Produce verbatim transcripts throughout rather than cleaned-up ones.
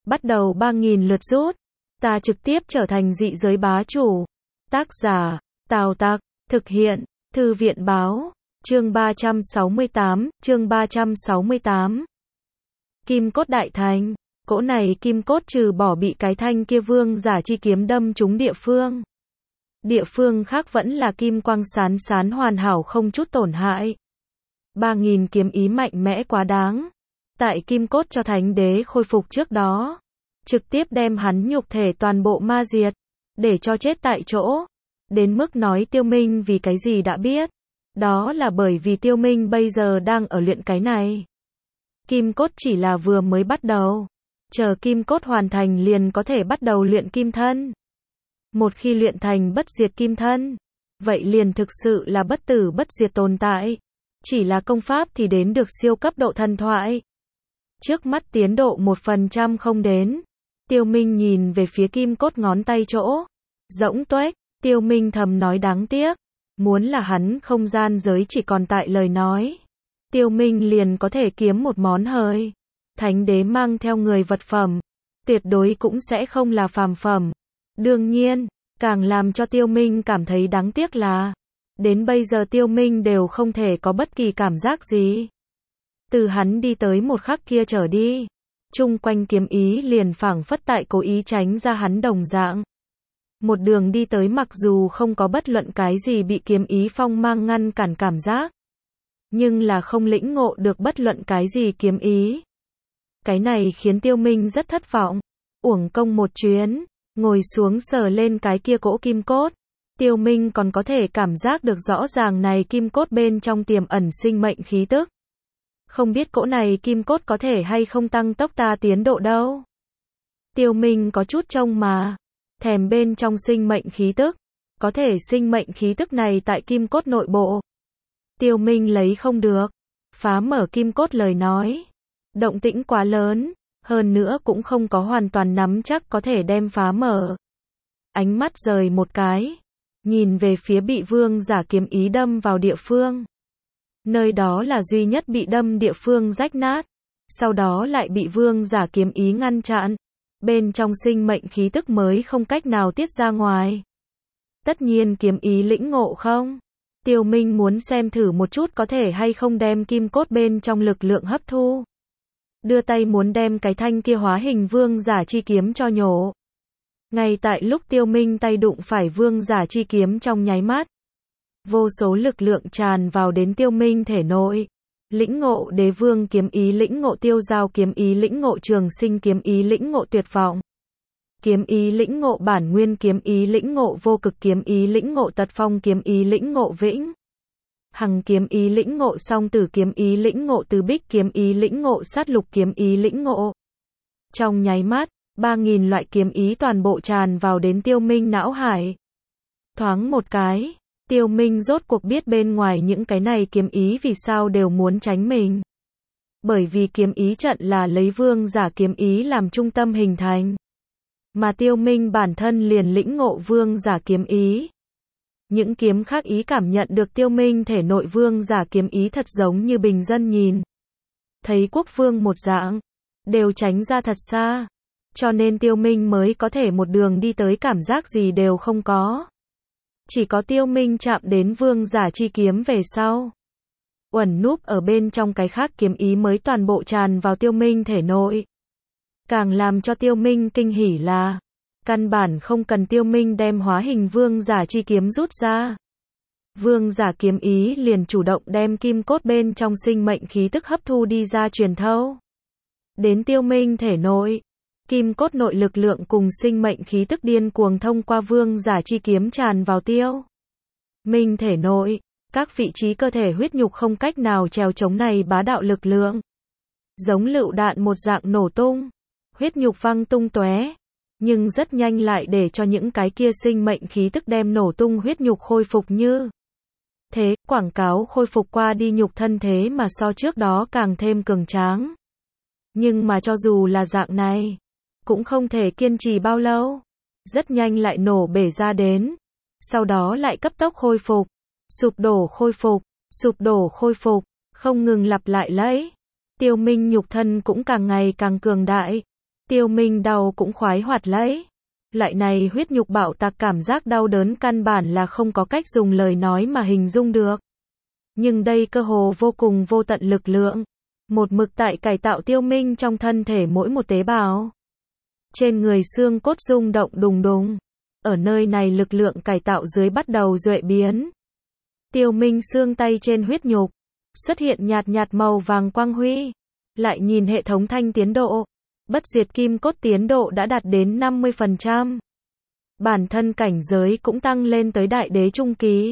bắt đầu ba nghìn lượt rút. Ta trực tiếp trở thành dị giới bá chủ. Tác giả, Tào Tặc, thực hiện, Thư viện Báo, chương ba trăm sáu mươi tám, chương ba trăm sáu mươi tám. Kim cốt đại thành, cỗ này kim cốt trừ bỏ bị cái thanh kia vương giả chi kiếm đâm trúng địa phương. Địa phương khác vẫn là kim quang sán sán hoàn hảo không chút tổn hại. ba nghìn kiếm ý mạnh mẽ quá đáng. Tại kim cốt cho thánh đế khôi phục trước đó, trực tiếp đem hắn nhục thể toàn bộ ma diệt, để cho chết tại chỗ. Đến mức nói Tiêu Minh vì cái gì đã biết. Đó là bởi vì Tiêu Minh bây giờ đang ở luyện cái này. Kim cốt chỉ là vừa mới bắt đầu. Chờ kim cốt hoàn thành liền có thể bắt đầu luyện kim thân. Một khi luyện thành bất diệt kim thân, vậy liền thực sự là bất tử bất diệt tồn tại. Chỉ là công pháp thì đến được siêu cấp độ thần thoại. Trước mắt tiến độ một phần trăm không đến. Tiêu Minh nhìn về phía kim cốt ngón tay chỗ. Rỗng tuếch, Tiêu Minh thầm nói đáng tiếc. Muốn là hắn không gian giới chỉ còn tại lời nói. Tiêu Minh liền có thể kiếm một món hời. Thánh đế mang theo người vật phẩm. Tuyệt đối cũng sẽ không là phàm phẩm. Đương nhiên, càng làm cho Tiêu Minh cảm thấy đáng tiếc là. Đến bây giờ Tiêu Minh đều không thể có bất kỳ cảm giác gì. Từ hắn đi tới một khắc kia trở đi. Chung quanh kiếm ý liền phảng phất tại cố ý tránh ra hắn đồng dạng. Một đường đi tới mặc dù không có bất luận cái gì bị kiếm ý phong mang ngăn cản cảm giác. Nhưng là không lĩnh ngộ được bất luận cái gì kiếm ý. Cái này khiến Tiêu Minh rất thất vọng. Uổng công một chuyến, ngồi xuống sờ lên cái kia cỗ kim cốt. Tiêu Minh còn có thể cảm giác được rõ ràng này kim cốt bên trong tiềm ẩn sinh mệnh khí tức. Không biết cỗ này kim cốt có thể hay không tăng tốc ta tiến độ đâu. Tiêu Minh có chút trông mà. Thèm bên trong sinh mệnh khí tức. Có thể sinh mệnh khí tức này tại kim cốt nội bộ. Tiêu Minh lấy không được. Phá mở kim cốt lời nói. Động tĩnh quá lớn. Hơn nữa cũng không có hoàn toàn nắm chắc có thể đem phá mở. Ánh mắt rời một cái. Nhìn về phía bị vương giả kiếm ý đâm vào địa phương. Nơi đó là duy nhất bị đâm địa phương rách nát. Sau đó lại bị vương giả kiếm ý ngăn chặn. Bên trong sinh mệnh khí tức mới không cách nào tiết ra ngoài. Tất nhiên kiếm ý lĩnh ngộ không? Tiêu Minh muốn xem thử một chút có thể hay không đem kim cốt bên trong lực lượng hấp thu. Đưa tay muốn đem cái thanh kia hóa hình vương giả chi kiếm cho nhổ. Ngay tại lúc Tiêu Minh tay đụng phải vương giả chi kiếm trong nháy mắt. Vô số lực lượng tràn vào đến Tiêu Minh thể nội. Lĩnh ngộ đế vương kiếm ý, lĩnh ngộ tiêu giao kiếm ý, lĩnh ngộ trường sinh kiếm ý, lĩnh ngộ tuyệt vọng. Kiếm ý, lĩnh ngộ bản nguyên kiếm ý, lĩnh ngộ vô cực kiếm ý, lĩnh ngộ tật phong kiếm ý, lĩnh ngộ vĩnh hằng kiếm ý, lĩnh ngộ song tử kiếm ý, lĩnh ngộ từ bích kiếm ý, lĩnh ngộ sát lục kiếm ý, lĩnh ngộ. Trong nháy mắt, ba nghìn loại kiếm ý toàn bộ tràn vào đến Tiêu Minh não hải. Thoáng một cái, Tiêu Minh rốt cuộc biết bên ngoài những cái này kiếm ý vì sao đều muốn tránh mình. Bởi vì kiếm ý trận là lấy vương giả kiếm ý làm trung tâm hình thành. Mà Tiêu Minh bản thân liền lĩnh ngộ vương giả kiếm ý. Những kiếm khác ý cảm nhận được Tiêu Minh thể nội vương giả kiếm ý thật giống như bình dân nhìn. Thấy quốc vương một dạng, đều tránh ra thật xa. Cho nên Tiêu Minh mới có thể một đường đi tới cảm giác gì đều không có. Chỉ có Tiêu Minh chạm đến vương giả chi kiếm về sau. Uẩn núp ở bên trong cái khác kiếm ý mới toàn bộ tràn vào Tiêu Minh thể nội. Càng làm cho Tiêu Minh kinh hỉ là, căn bản không cần Tiêu Minh đem hóa hình vương giả chi kiếm rút ra. Vương giả kiếm ý liền chủ động đem kim cốt bên trong sinh mệnh khí tức hấp thu đi ra truyền thâu. Đến Tiêu Minh thể nội. Kim cốt nội lực lượng cùng sinh mệnh khí tức điên cuồng thông qua vương giả chi kiếm tràn vào Tiêu Minh thể nội, các vị trí cơ thể huyết nhục không cách nào trèo chống này bá đạo lực lượng. Giống lựu đạn một dạng nổ tung, huyết nhục văng tung tóe, nhưng rất nhanh lại để cho những cái kia sinh mệnh khí tức đem nổ tung huyết nhục khôi phục như thế, quảng cáo khôi phục qua đi nhục thân thế mà so trước đó càng thêm cường tráng. Nhưng mà cho dù là dạng này, cũng không thể kiên trì bao lâu. Rất nhanh lại nổ bể ra đến. Sau đó lại cấp tốc khôi phục. Sụp đổ khôi phục. Sụp đổ khôi phục. Không ngừng lặp lại lấy. Tiêu Minh nhục thân cũng càng ngày càng cường đại. Tiêu Minh đau cũng khoái hoạt lấy. Loại này huyết nhục bạo tạc cảm giác đau đớn căn bản là không có cách dùng lời nói mà hình dung được. Nhưng đây cơ hồ vô cùng vô tận lực lượng. Một mực tại cải tạo Tiêu Minh trong thân thể mỗi một tế bào. Trên người xương cốt rung động đùng đùng. Ở nơi này lực lượng cải tạo dưới bắt đầu duệ biến. Tiêu Minh xương tay trên huyết nhục. Xuất hiện nhạt nhạt màu vàng quang huy. Lại nhìn hệ thống thanh tiến độ. Bất diệt kim cốt tiến độ đã đạt đến năm mươi phần trăm. Bản thân cảnh giới cũng tăng lên tới đại đế trung kỳ.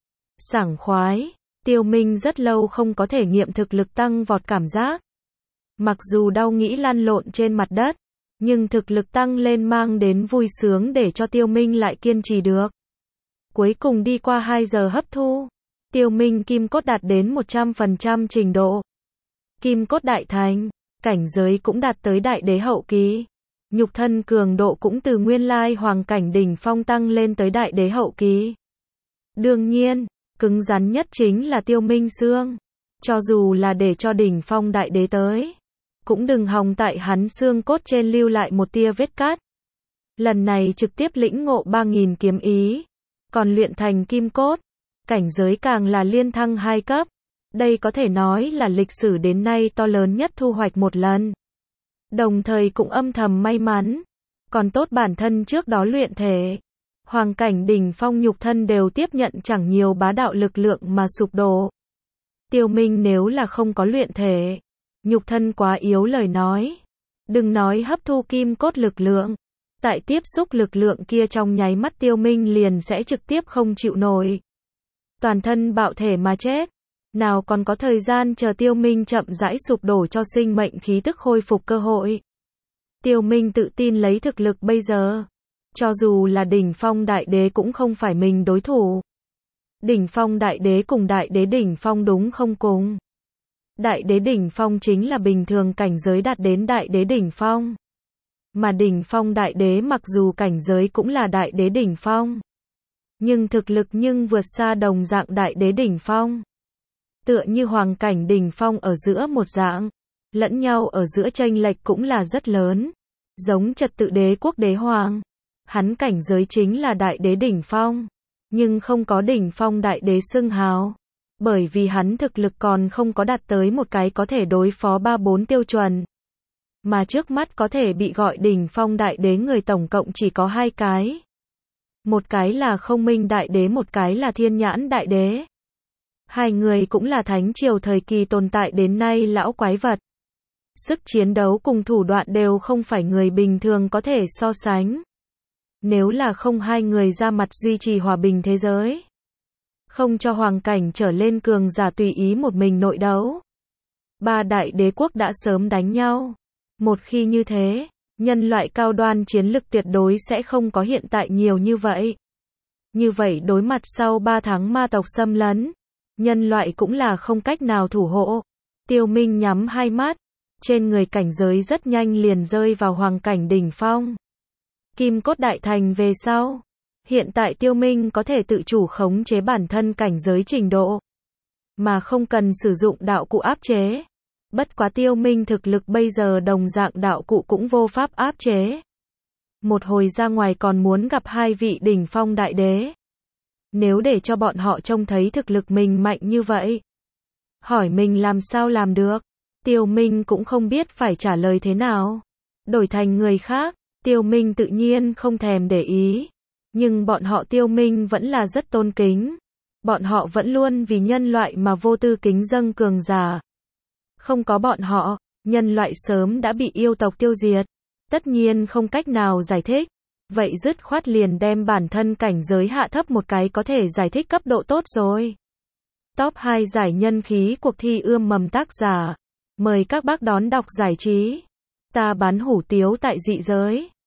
Sảng khoái. Tiêu Minh rất lâu không có thể nghiệm thực lực tăng vọt cảm giác. Mặc dù đau nghĩ lăn lộn trên mặt đất, nhưng thực lực tăng lên mang đến vui sướng để cho Tiêu Minh lại kiên trì được. Cuối cùng đi qua hai giờ hấp thu, Tiêu Minh kim cốt đạt đến một trăm phần trăm trình độ. Kim cốt đại thành, cảnh giới cũng đạt tới đại đế hậu kỳ. Nhục thân cường độ cũng từ nguyên lai hoàng cảnh đỉnh phong tăng lên tới đại đế hậu kỳ. Đương nhiên, cứng rắn nhất chính là Tiêu Minh xương. Cho dù là để cho đỉnh phong đại đế tới, cũng đừng hòng tại hắn xương cốt trên lưu lại một tia vết cắt. Lần này trực tiếp lĩnh ngộ ba nghìn kiếm ý, còn luyện thành kim cốt, cảnh giới càng là liên thăng hai cấp. Đây có thể nói là lịch sử đến nay to lớn nhất thu hoạch một lần. Đồng thời cũng âm thầm may mắn, còn tốt bản thân trước đó luyện thể. Hoàng cảnh đỉnh phong nhục thân đều tiếp nhận chẳng nhiều bá đạo lực lượng mà sụp đổ. Tiêu Minh nếu là không có luyện thể, nhục thân quá yếu lời nói. Đừng nói hấp thu kim cốt lực lượng. Tại tiếp xúc lực lượng kia trong nháy mắt Tiêu Minh liền sẽ trực tiếp không chịu nổi. Toàn thân bạo thể mà chết. Nào còn có thời gian chờ Tiêu Minh chậm rãi sụp đổ cho sinh mệnh khí tức khôi phục cơ hội. Tiêu Minh tự tin lấy thực lực bây giờ. Cho dù là đỉnh phong đại đế cũng không phải mình đối thủ. Đỉnh phong đại đế cùng đại đế đỉnh phong đúng không cùng. Đại đế đỉnh phong chính là bình thường cảnh giới đạt đến đại đế đỉnh phong. Mà đỉnh phong đại đế mặc dù cảnh giới cũng là đại đế đỉnh phong. Nhưng thực lực nhưng vượt xa đồng dạng đại đế đỉnh phong. Tựa như hoàng cảnh đỉnh phong ở giữa một dạng. Lẫn nhau ở giữa chênh lệch cũng là rất lớn. Giống trật tự đế quốc đế hoàng. Hắn cảnh giới chính là đại đế đỉnh phong. Nhưng không có đỉnh phong đại đế xưng hào. Bởi vì hắn thực lực còn không có đạt tới một cái có thể đối phó ba bốn tiêu chuẩn. Mà trước mắt có thể bị gọi đỉnh phong đại đế người tổng cộng chỉ có hai cái. Một cái là Không Minh đại đế, một cái là Thiên Nhãn đại đế. Hai người cũng là thánh triều thời kỳ tồn tại đến nay lão quái vật. Sức chiến đấu cùng thủ đoạn đều không phải người bình thường có thể so sánh. Nếu là không hai người ra mặt duy trì hòa bình thế giới, không cho hoàng cảnh trở lên cường giả tùy ý một mình nội đấu, ba đại đế quốc đã sớm đánh nhau. Một khi như thế, nhân loại cao đoan chiến lực tuyệt đối sẽ không có hiện tại nhiều như vậy. Như vậy đối mặt sau ba tháng ma tộc xâm lấn, nhân loại cũng là không cách nào thủ hộ. Tiêu Minh nhắm hai mắt, trên người cảnh giới rất nhanh liền rơi vào hoàng cảnh đỉnh phong. Kim cốt đại thành về sau, hiện tại Tiêu Minh có thể tự chủ khống chế bản thân cảnh giới trình độ, mà không cần sử dụng đạo cụ áp chế. Bất quá Tiêu Minh thực lực bây giờ đồng dạng đạo cụ cũng vô pháp áp chế. Một hồi ra ngoài còn muốn gặp hai vị đỉnh phong đại đế. Nếu để cho bọn họ trông thấy thực lực mình mạnh như vậy, hỏi mình làm sao làm được, Tiêu Minh cũng không biết phải trả lời thế nào. Đổi thành người khác, Tiêu Minh tự nhiên không thèm để ý. Nhưng bọn họ Tiêu Minh vẫn là rất tôn kính. Bọn họ vẫn luôn vì nhân loại mà vô tư kính dâng cường giả. Không có bọn họ, nhân loại sớm đã bị yêu tộc tiêu diệt. Tất nhiên không cách nào giải thích. Vậy dứt khoát liền đem bản thân cảnh giới hạ thấp một cái có thể giải thích cấp độ tốt rồi. Top hai giải nhân khí cuộc thi ươm mầm tác giả. Mời các bác đón đọc giải trí. Ta bán hủ tiếu tại dị giới.